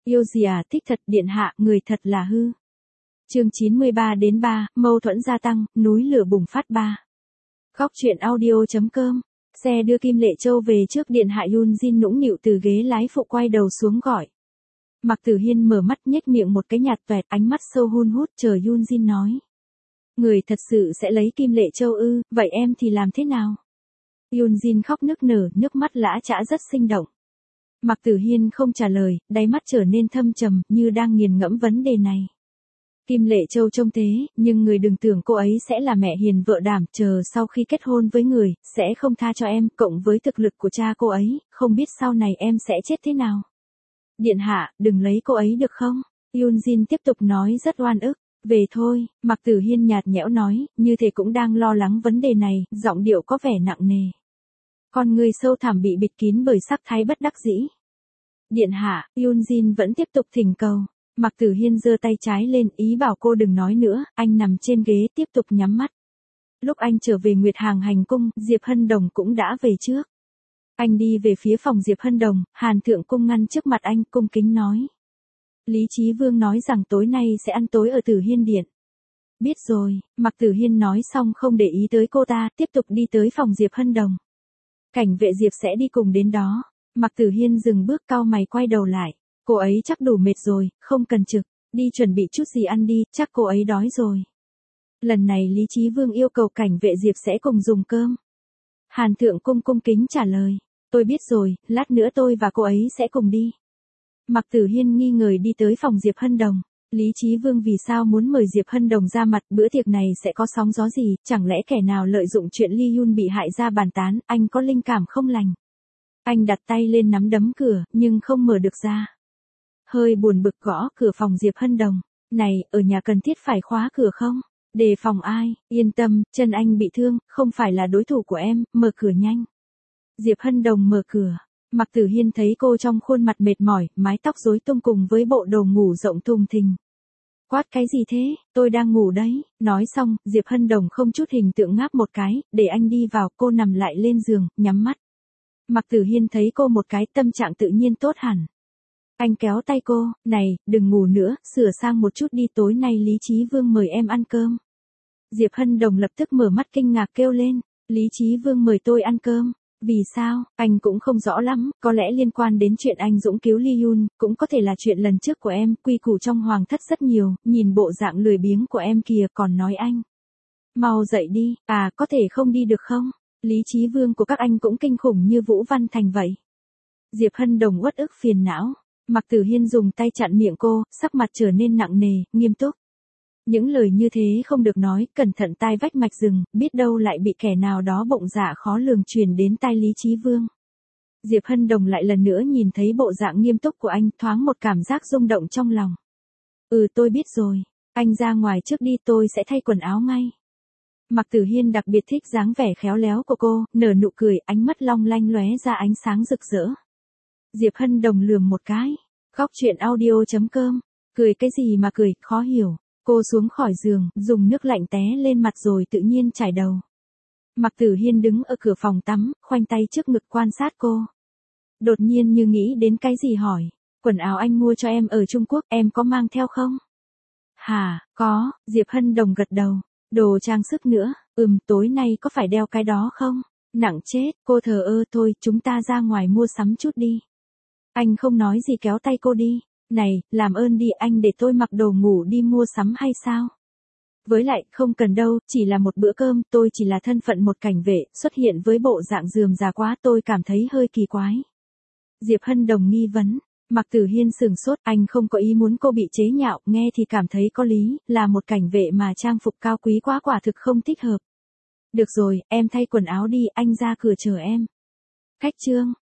Yêu gì à, thích thật điện hạ, người thật là hư. Chương 93-3, mâu thuẫn gia tăng, núi lửa bùng phát 3. Góc truyện audio.com. Xe đưa Kim Lệ Châu về trước điện hạ. Yoon Jin nũng nịu từ ghế lái phụ quay đầu xuống gọi. Mạc Tử Hiên mở mắt nhếch miệng một cái nhạt toẹt, ánh mắt sâu hun hút chờ Yoon Jin nói. Người thật sự sẽ lấy Kim Lệ Châu ư, vậy em thì làm thế nào? Yoon Jin khóc nức nở, nước mắt lã chã rất sinh động. Mạc Tử Hiên không trả lời, đáy mắt trở nên thâm trầm, như đang nghiền ngẫm vấn đề này. Kim Lệ Châu trông thế, nhưng người đừng tưởng cô ấy sẽ là mẹ hiền vợ đảm, chờ sau khi kết hôn với người, sẽ không tha cho em, cộng với thực lực của cha cô ấy, không biết sau này em sẽ chết thế nào. Điện hạ, đừng lấy cô ấy được không? Yoon Jin tiếp tục nói rất oan ức. Về thôi, Mạc Tử Hiên nhạt nhẽo nói, như thể cũng đang lo lắng vấn đề này, giọng điệu có vẻ nặng nề. Con người sâu thẳm bị bịt kín bởi sắc thái bất đắc dĩ. Điện hạ, Yoon Jin vẫn tiếp tục thỉnh cầu. Mạc Tử Hiên giơ tay trái lên, ý bảo cô đừng nói nữa, anh nằm trên ghế tiếp tục nhắm mắt. Lúc anh trở về Nguyệt Hàng hành cung, Diệp Hân Đồng cũng đã về trước. Anh đi về phía phòng Diệp Hân Đồng, Hàn Thượng Cung ngăn trước mặt anh, cung kính nói. Lý Chí Vương nói rằng tối nay sẽ ăn tối ở Tử Hiên Điện. Biết rồi, Mạc Tử Hiên nói xong không để ý tới cô ta, tiếp tục đi tới phòng Diệp Hân Đồng. Cảnh vệ Diệp sẽ đi cùng đến đó. Mạc Tử Hiên dừng bước cau mày quay đầu lại. Cô ấy chắc đủ mệt rồi, không cần trực, đi chuẩn bị chút gì ăn đi, chắc cô ấy đói rồi. Lần này Lý Chí Vương yêu cầu cảnh vệ Diệp sẽ cùng dùng cơm. Hàn Thượng Cung cung kính trả lời, tôi biết rồi, lát nữa tôi và cô ấy sẽ cùng đi. Mạc Tử Hiên nghi ngờ đi tới phòng Diệp Hân Đồng. Lý Chí Vương vì sao muốn mời Diệp Hân Đồng ra mặt, bữa tiệc này sẽ có sóng gió gì, chẳng lẽ kẻ nào lợi dụng chuyện Ly Yun bị hại ra bàn tán, anh có linh cảm không lành. Anh đặt tay lên nắm đấm cửa, nhưng không mở được ra. Hơi buồn bực gõ cửa phòng Diệp Hân Đồng. Này, ở nhà cần thiết phải khóa cửa không? Đề phòng ai? Yên tâm, chân anh bị thương, không phải là đối thủ của em, mở cửa nhanh. Diệp Hân Đồng mở cửa. Mạc Tử Hiên thấy cô trong khuôn mặt mệt mỏi, mái tóc rối tung cùng với bộ đồ ngủ rộng thùng thình. Quát cái gì thế, tôi đang ngủ đấy. Nói xong, Diệp Hân Đồng không chút hình tượng ngáp một cái, để anh đi vào, cô nằm lại lên giường, nhắm mắt. Mạc Tử Hiên thấy cô một cái, tâm trạng tự nhiên tốt hẳn. Anh kéo tay cô, này, đừng ngủ nữa, sửa sang một chút đi, tối nay Lý Chí Vương mời em ăn cơm. Diệp Hân Đồng lập tức mở mắt kinh ngạc kêu lên, Lý Chí Vương mời tôi ăn cơm. Vì sao, anh cũng không rõ lắm, có lẽ liên quan đến chuyện anh dũng cứu Ly Yun, cũng có thể là chuyện lần trước của em, quy củ trong hoàng thất rất nhiều, nhìn bộ dạng lười biếng của em kìa còn nói anh. Mau dậy đi, à có thể không đi được không? Lý Chí Vương của các anh cũng kinh khủng như Vũ Văn Thành vậy. Diệp Hân Đồng uất ức phiền não. Mạc Tử Hiên dùng tay chặn miệng cô, sắc mặt trở nên nặng nề, nghiêm túc. Những lời như thế không được nói, cẩn thận tai vách mạch rừng, biết đâu lại bị kẻ nào đó bụng dạ khó lường truyền đến tai Lý Chí Vương. Diệp Hân Đồng lại lần nữa nhìn thấy bộ dạng nghiêm túc của anh, thoáng một cảm giác rung động trong lòng. Tôi biết rồi, anh ra ngoài trước đi, tôi sẽ thay quần áo ngay. Mạc Tử Hiên đặc biệt thích dáng vẻ khéo léo của cô, nở nụ cười, ánh mắt long lanh lóe ra ánh sáng rực rỡ. Diệp Hân Đồng lườm một cái. Góc truyện audio.com. Cười cái gì mà cười, khó hiểu. Cô xuống khỏi giường, dùng nước lạnh té lên mặt rồi tự nhiên chải đầu. Mạc Tử Hiên đứng ở cửa phòng tắm, khoanh tay trước ngực quan sát cô. Đột nhiên như nghĩ đến cái gì hỏi. Quần áo anh mua cho em ở Trung Quốc, em có mang theo không? Hả, có, Diệp Hân Đồng gật đầu. Đồ trang sức nữa, tối nay có phải đeo cái đó không? Nặng chết, cô thờ ơ thôi, chúng ta ra ngoài mua sắm chút đi. Anh không nói gì kéo tay cô đi. Này, làm ơn đi, anh để tôi mặc đồ ngủ đi mua sắm hay sao? Với lại, không cần đâu, chỉ là một bữa cơm, tôi chỉ là thân phận một cảnh vệ, xuất hiện với bộ dạng rườm rà quá, tôi cảm thấy hơi kỳ quái. Diệp Hân Đồng nghi vấn. Mạc Tử Hiên sừng sốt, anh không có ý muốn cô bị chế nhạo, nghe thì cảm thấy có lý, là một cảnh vệ mà trang phục cao quý quá quả thực không thích hợp. Được rồi, em thay quần áo đi, anh ra cửa chờ em. Khách trương,